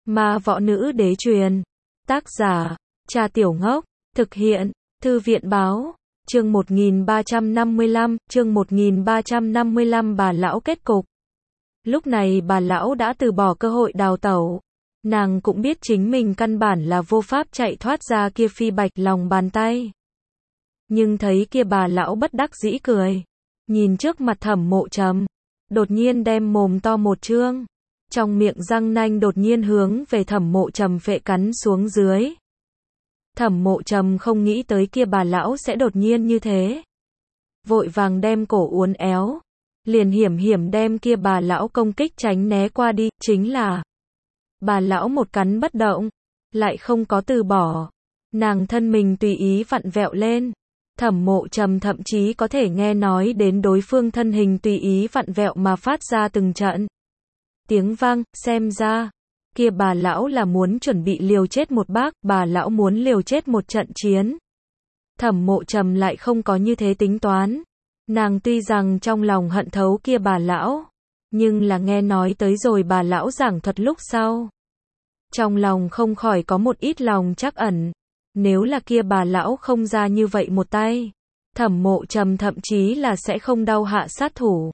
Ma võ nữ đế truyền. Tác giả, Trà Tiểu Ngốc. Thực hiện, Thư viện báo. Chương 1355, bà lão kết cục. Lúc này bà lão đã từ bỏ cơ hội đào tẩu. Nàng cũng biết chính mình căn bản là vô pháp chạy thoát ra kia phi bạch lòng bàn tay. Nhưng thấy kia bà lão bất đắc dĩ cười. Nhìn trước mặt Thẩm Mộ Trầm. Đột nhiên đem mồm to một trương. Trong miệng răng nanh đột nhiên hướng về Thẩm Mộ Trầm phệ cắn xuống dưới. Thẩm Mộ Trầm không nghĩ tới kia bà lão sẽ đột nhiên như thế. Vội vàng đem cổ uốn éo. Liền hiểm hiểm đem kia bà lão công kích tránh né qua đi, chính là bà lão một cắn bất động, lại không có từ bỏ. Nàng thân mình tùy ý vặn vẹo lên. Thẩm Mộ Trầm thậm chí có thể nghe nói đến đối phương thân hình tùy ý vặn vẹo mà phát ra từng trận tiếng vang, xem ra kia bà lão là muốn chuẩn bị liều chết một bác, bà lão muốn liều chết một trận chiến. Thẩm Mộ Trầm lại không có như thế tính toán. Nàng tuy rằng trong lòng hận thấu kia bà lão, nhưng là nghe nói tới rồi bà lão giảng thuật lúc sau. Trong lòng không khỏi có một ít lòng trắc ẩn. Nếu là kia bà lão không ra như vậy một tay, Thẩm Mộ Trầm thậm chí là sẽ không đau hạ sát thủ.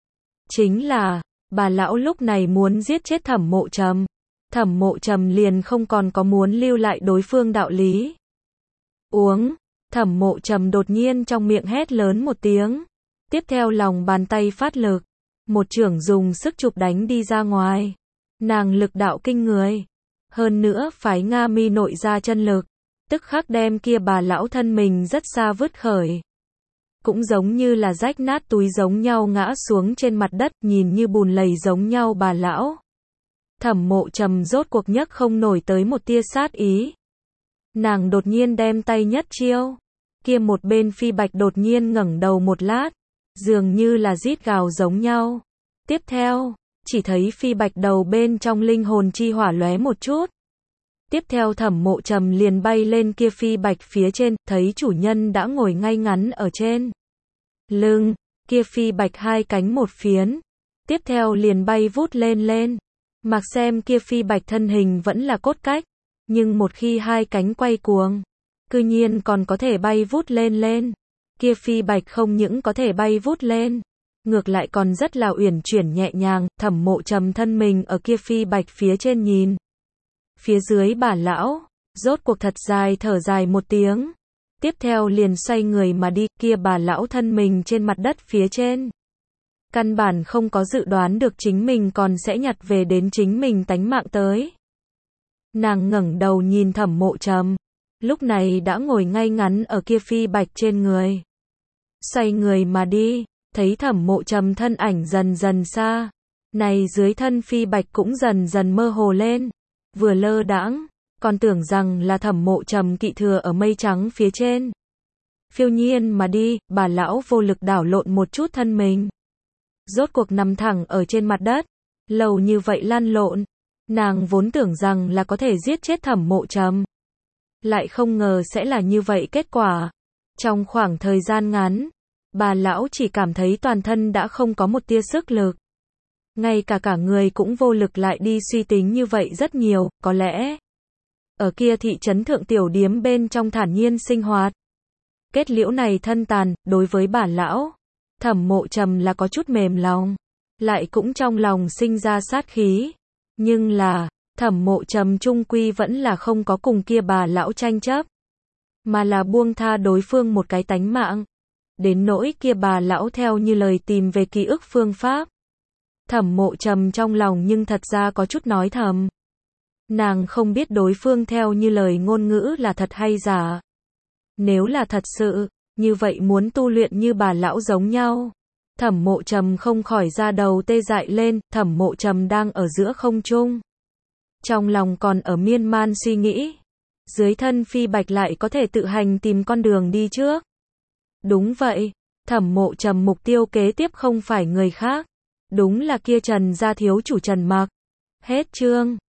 Chính là, bà lão lúc này muốn giết chết Thẩm Mộ Trầm. Thẩm Mộ Trầm liền không còn có muốn lưu lại đối phương đạo lý. Uống, Thẩm Mộ Trầm đột nhiên trong miệng hét lớn một tiếng. Tiếp theo lòng bàn tay phát lực. Một chưởng dùng sức chụp đánh đi ra ngoài. Nàng lực đạo kinh người. Hơn nữa phái Nga Mi nội ra chân lực. Tức khắc đem kia bà lão thân mình rất xa vứt khởi. Cũng giống như là rách nát túi giống nhau ngã xuống trên mặt đất, nhìn như bùn lầy giống nhau bà lão. Thẩm Mộ Trầm rốt cuộc nhấc không nổi tới một tia sát ý. Nàng đột nhiên đem tay nhất chiêu. Kia một bên phi bạch đột nhiên ngẩng đầu một lát, dường như là rít gào giống nhau. Tiếp theo, chỉ thấy phi bạch đầu bên trong linh hồn chi hỏa lóe một chút. Tiếp theo Thẩm Mộ Trầm liền bay lên kia phi bạch phía trên, thấy chủ nhân đã ngồi ngay ngắn ở trên lưng, kia phi bạch hai cánh một phiến. Tiếp theo liền bay vút lên lên. Mặc xem kia phi bạch thân hình vẫn là cốt cách, nhưng một khi hai cánh quay cuồng, cư nhiên còn có thể bay vút lên lên. Kia phi bạch không những có thể bay vút lên, ngược lại còn rất là uyển chuyển nhẹ nhàng. Thẩm Mộ Trầm thân mình ở kia phi bạch phía trên nhìn. Phía dưới bà lão, rốt cuộc thật dài thở dài một tiếng. Tiếp theo liền xoay người mà đi, kia bà lão thân mình trên mặt đất phía trên. Căn bản không có dự đoán được chính mình còn sẽ nhặt về đến chính mình tánh mạng tới. Nàng ngẩng đầu nhìn Thẩm Mộ Trầm, lúc này đã ngồi ngay ngắn ở kia phi bạch trên người. Xoay người mà đi, thấy Thẩm Mộ Trầm thân ảnh dần dần xa. Này dưới thân phi bạch cũng dần dần mơ hồ lên. Vừa lơ đãng, còn tưởng rằng là Thẩm Mộ Trầm kỵ thừa ở mây trắng phía trên. Phiêu nhiên mà đi, bà lão vô lực đảo lộn một chút thân mình. Rốt cuộc nằm thẳng ở trên mặt đất. Lâu như vậy lăn lộn. Nàng vốn tưởng rằng là có thể giết chết Thẩm Mộ Trầm. Lại không ngờ sẽ là như vậy kết quả. Trong khoảng thời gian ngắn, bà lão chỉ cảm thấy toàn thân đã không có một tia sức lực. Ngay cả người cũng vô lực lại đi suy tính như vậy rất nhiều, có lẽ ở kia thị trấn thượng tiểu điếm bên trong thản nhiên sinh hoạt. Kết liễu này thân tàn, đối với bà lão, Thẩm Mộ Trầm là có chút mềm lòng, lại cũng trong lòng sinh ra sát khí. Nhưng là, Thẩm Mộ Trầm chung quy vẫn là không có cùng kia bà lão tranh chấp, mà là buông tha đối phương một cái tánh mạng. Đến nỗi kia bà lão theo như lời tìm về ký ức phương pháp. Thẩm Mộ Trầm trong lòng nhưng thật ra có chút nói thầm. Nàng không biết đối phương theo như lời ngôn ngữ là thật hay giả. Nếu là thật sự, như vậy muốn tu luyện như bà lão giống nhau. Thẩm Mộ Trầm không khỏi ra đầu tê dại lên. Thẩm Mộ Trầm đang ở giữa không trung, trong lòng còn ở miên man suy nghĩ. Dưới thân phi bạch lại có thể tự hành tìm con đường đi trước. Đúng vậy, Thẩm Mộ Trầm mục tiêu kế tiếp không phải người khác, đúng là kia Trần gia thiếu chủ Trần Mặc. Hết chương.